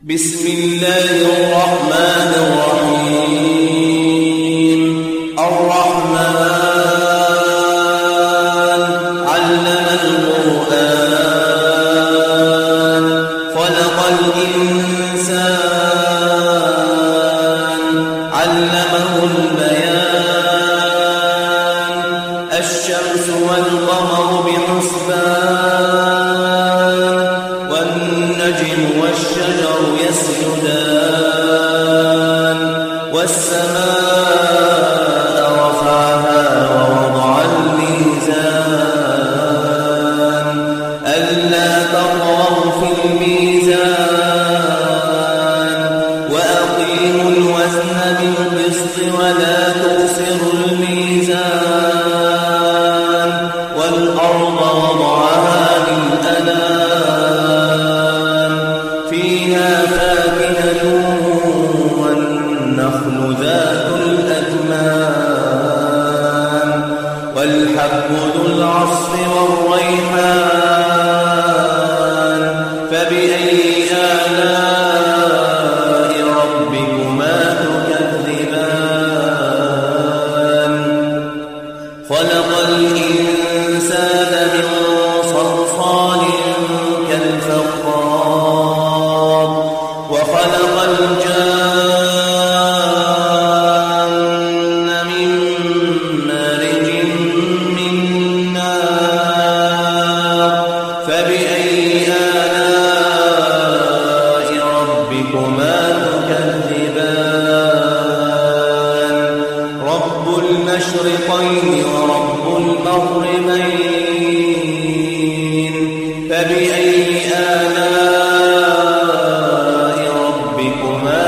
بسم الله الرحمن الرحيم. الرحمن علم القرآن خلق الإنسان علمه البيان الشمس والقمر بحسبان والنجم والشجر يسجدان والسماء رفعها ووضع الميزان ألا تطغوا في الميزان وأقيموا الوزن بالقسط ولا تخسروا الميزان والأرض وضعها للأنام فيها فاكهة والنخل ذات الأكمام والحب ذو العصف والريحان فبأي آلاء ربكما تكذبان خلق الإنسان من صلصال كالفخار وخلق الجان من مارج من نار فبأي آلاء ربكما تكذبان رب المشرقين ورب المغربين فبأي آلاء ربكما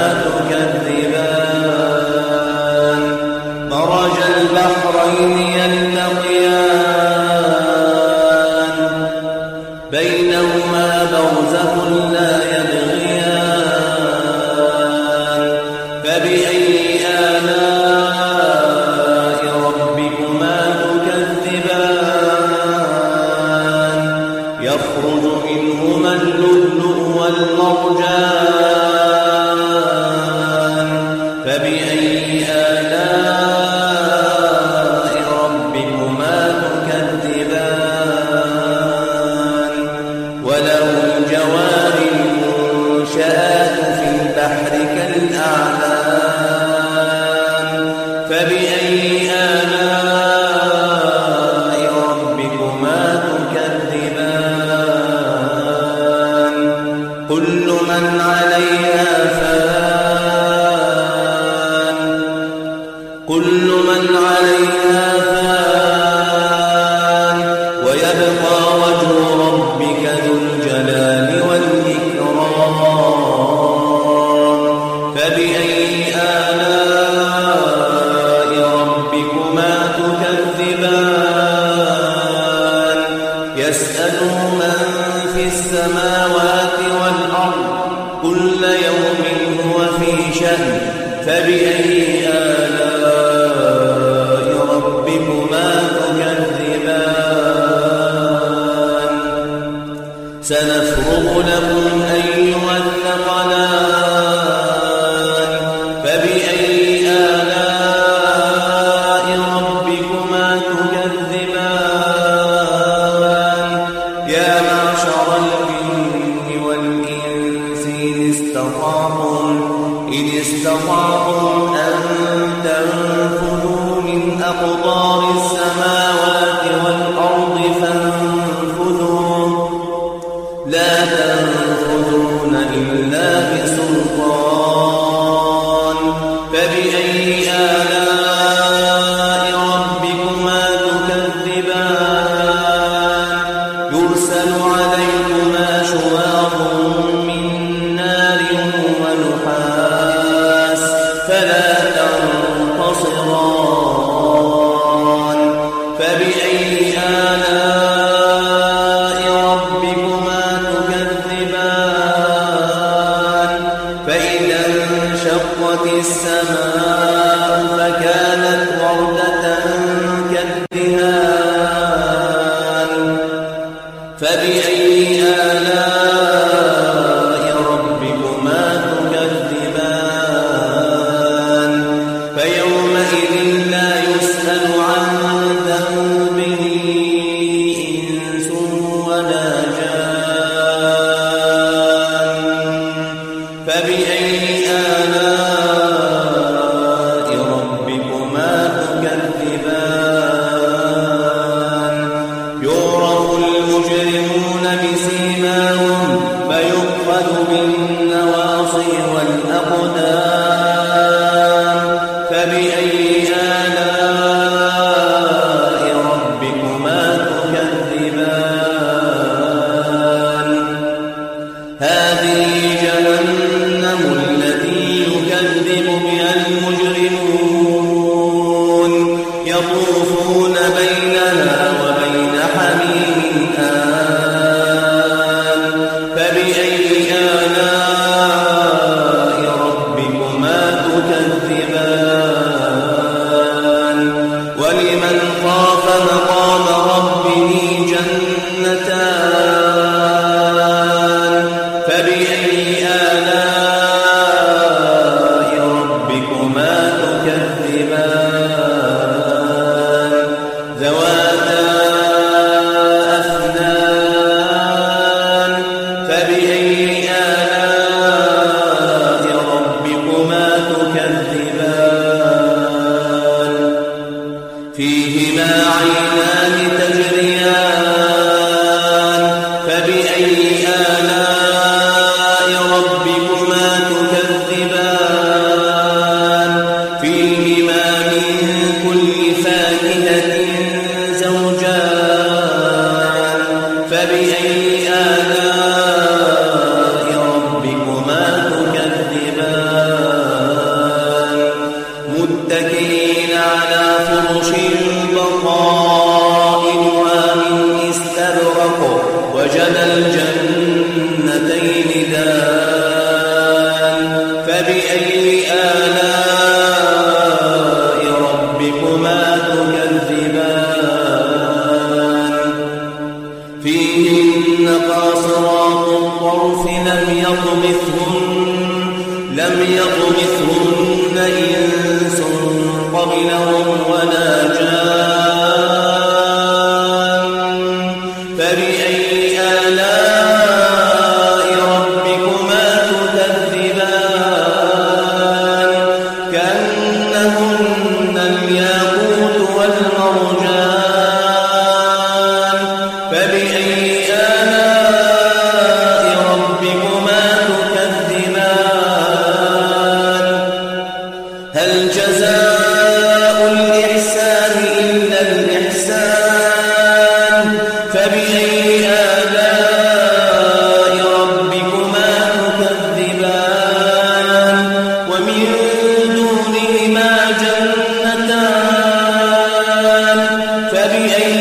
تكذبان مرج البحرين يلتقيان بينهما برزخ لا يبغيان فبأي آلاء ربكما تكذبان يخرج منهما اللؤلؤ والمرجان فبأي آلاء ربكما تكذبان وله الجوار المنشآت في البحر كالأعلام فبأي آلاء ربكما تكذبان كل من عليها فان كل من عليها فان ويبقى وجه ربك ذو الجلال والإكرام فبأي آلاء ربكما تكذبان يسأله من في السماوات والأرض كل يوم هو في شأن فبأي آلاء ربكما تكذبان سنفرغ لكم أيها الثقلان فبأي آلاء ربكما تكذبان يا معشر الجن والإنس إن استطعتم أن تنفذوا من أقطار السماوات والأرض فانفذوا لا تنفذون إلا بسلطان فبأي آلاء ربكما تكذبان يرسل عليكما شواظ من نار ونحاس فلا تنتصران فبأي آلاء ربكما تكذبان فإذا انشقت السماء فكانت وردة كالدهان فبأي آلاء ربكما فبأي آلاء ربكما تكذبان يعرف المجرمون بسيماهم فيؤخذ بالنواصي والأقدام فبأي آلاء ربكما تكذبان هذه جهنم التي يكذب بها المجرمون يطوفون بينها وبين حميم آن فبأي آلاء ربكما تكذبان ولمن خاف مقام ربه جنتان فبأي آلاء ربكما تكذبان ذواتا أفنان فبأي آلاء ربكما تكذبان فيهما عينان تجريان فبأي آلاء ربكما تكذبان فيهما من كل فاكهة زوجان فبأي آلاء ربكما تكذبان متكئين على فرش بطائنها من استبرق وجنى الجنتين دان فبأي آلاء ربكما تكذبان فيهن قاصرات الطرف لم يطمثهن إنس قبلهم ولا جان فبأي آلاء ربكما تكذبان كأنهن الياقوت والمرجان فبأي آلاء ربكما تكذبان هل جزاء الإحسان إلا الإحسان فبأي آلاء ربكما تكذبان ومن دونهما جنتان فبأي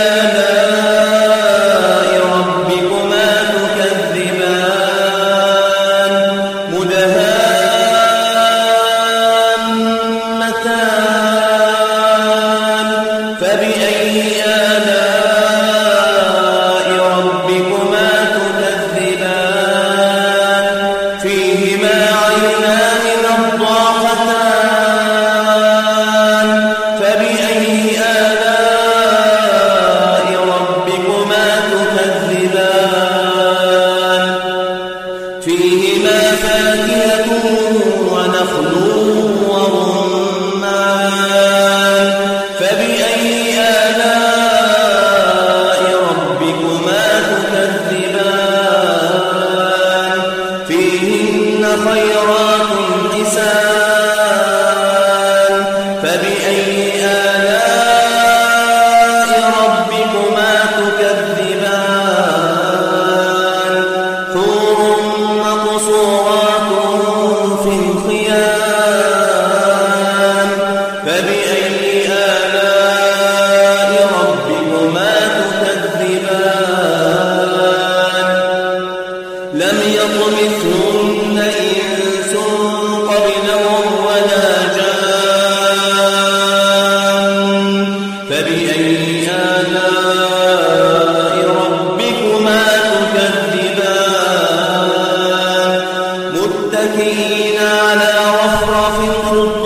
آلاء ربكما تكذبان مدهامتان فبأي آلاء ربكما تكذبان فيهما عينان نضاختان فبأي آلاء ربكما تكذبان فيهما فاكهة ونخل ورمان فبأي آلاء ربكما تكذبان فيهن خيرات حسان فبأي آلاء ربكما تكذبان حور مقصورات في الخيام فبأي آلاء ربكما تكذبان لم يطمثهن إنس قبلهم ولا جان فبأي آلاء ربكما تكذبان متكئين على رفرف خضر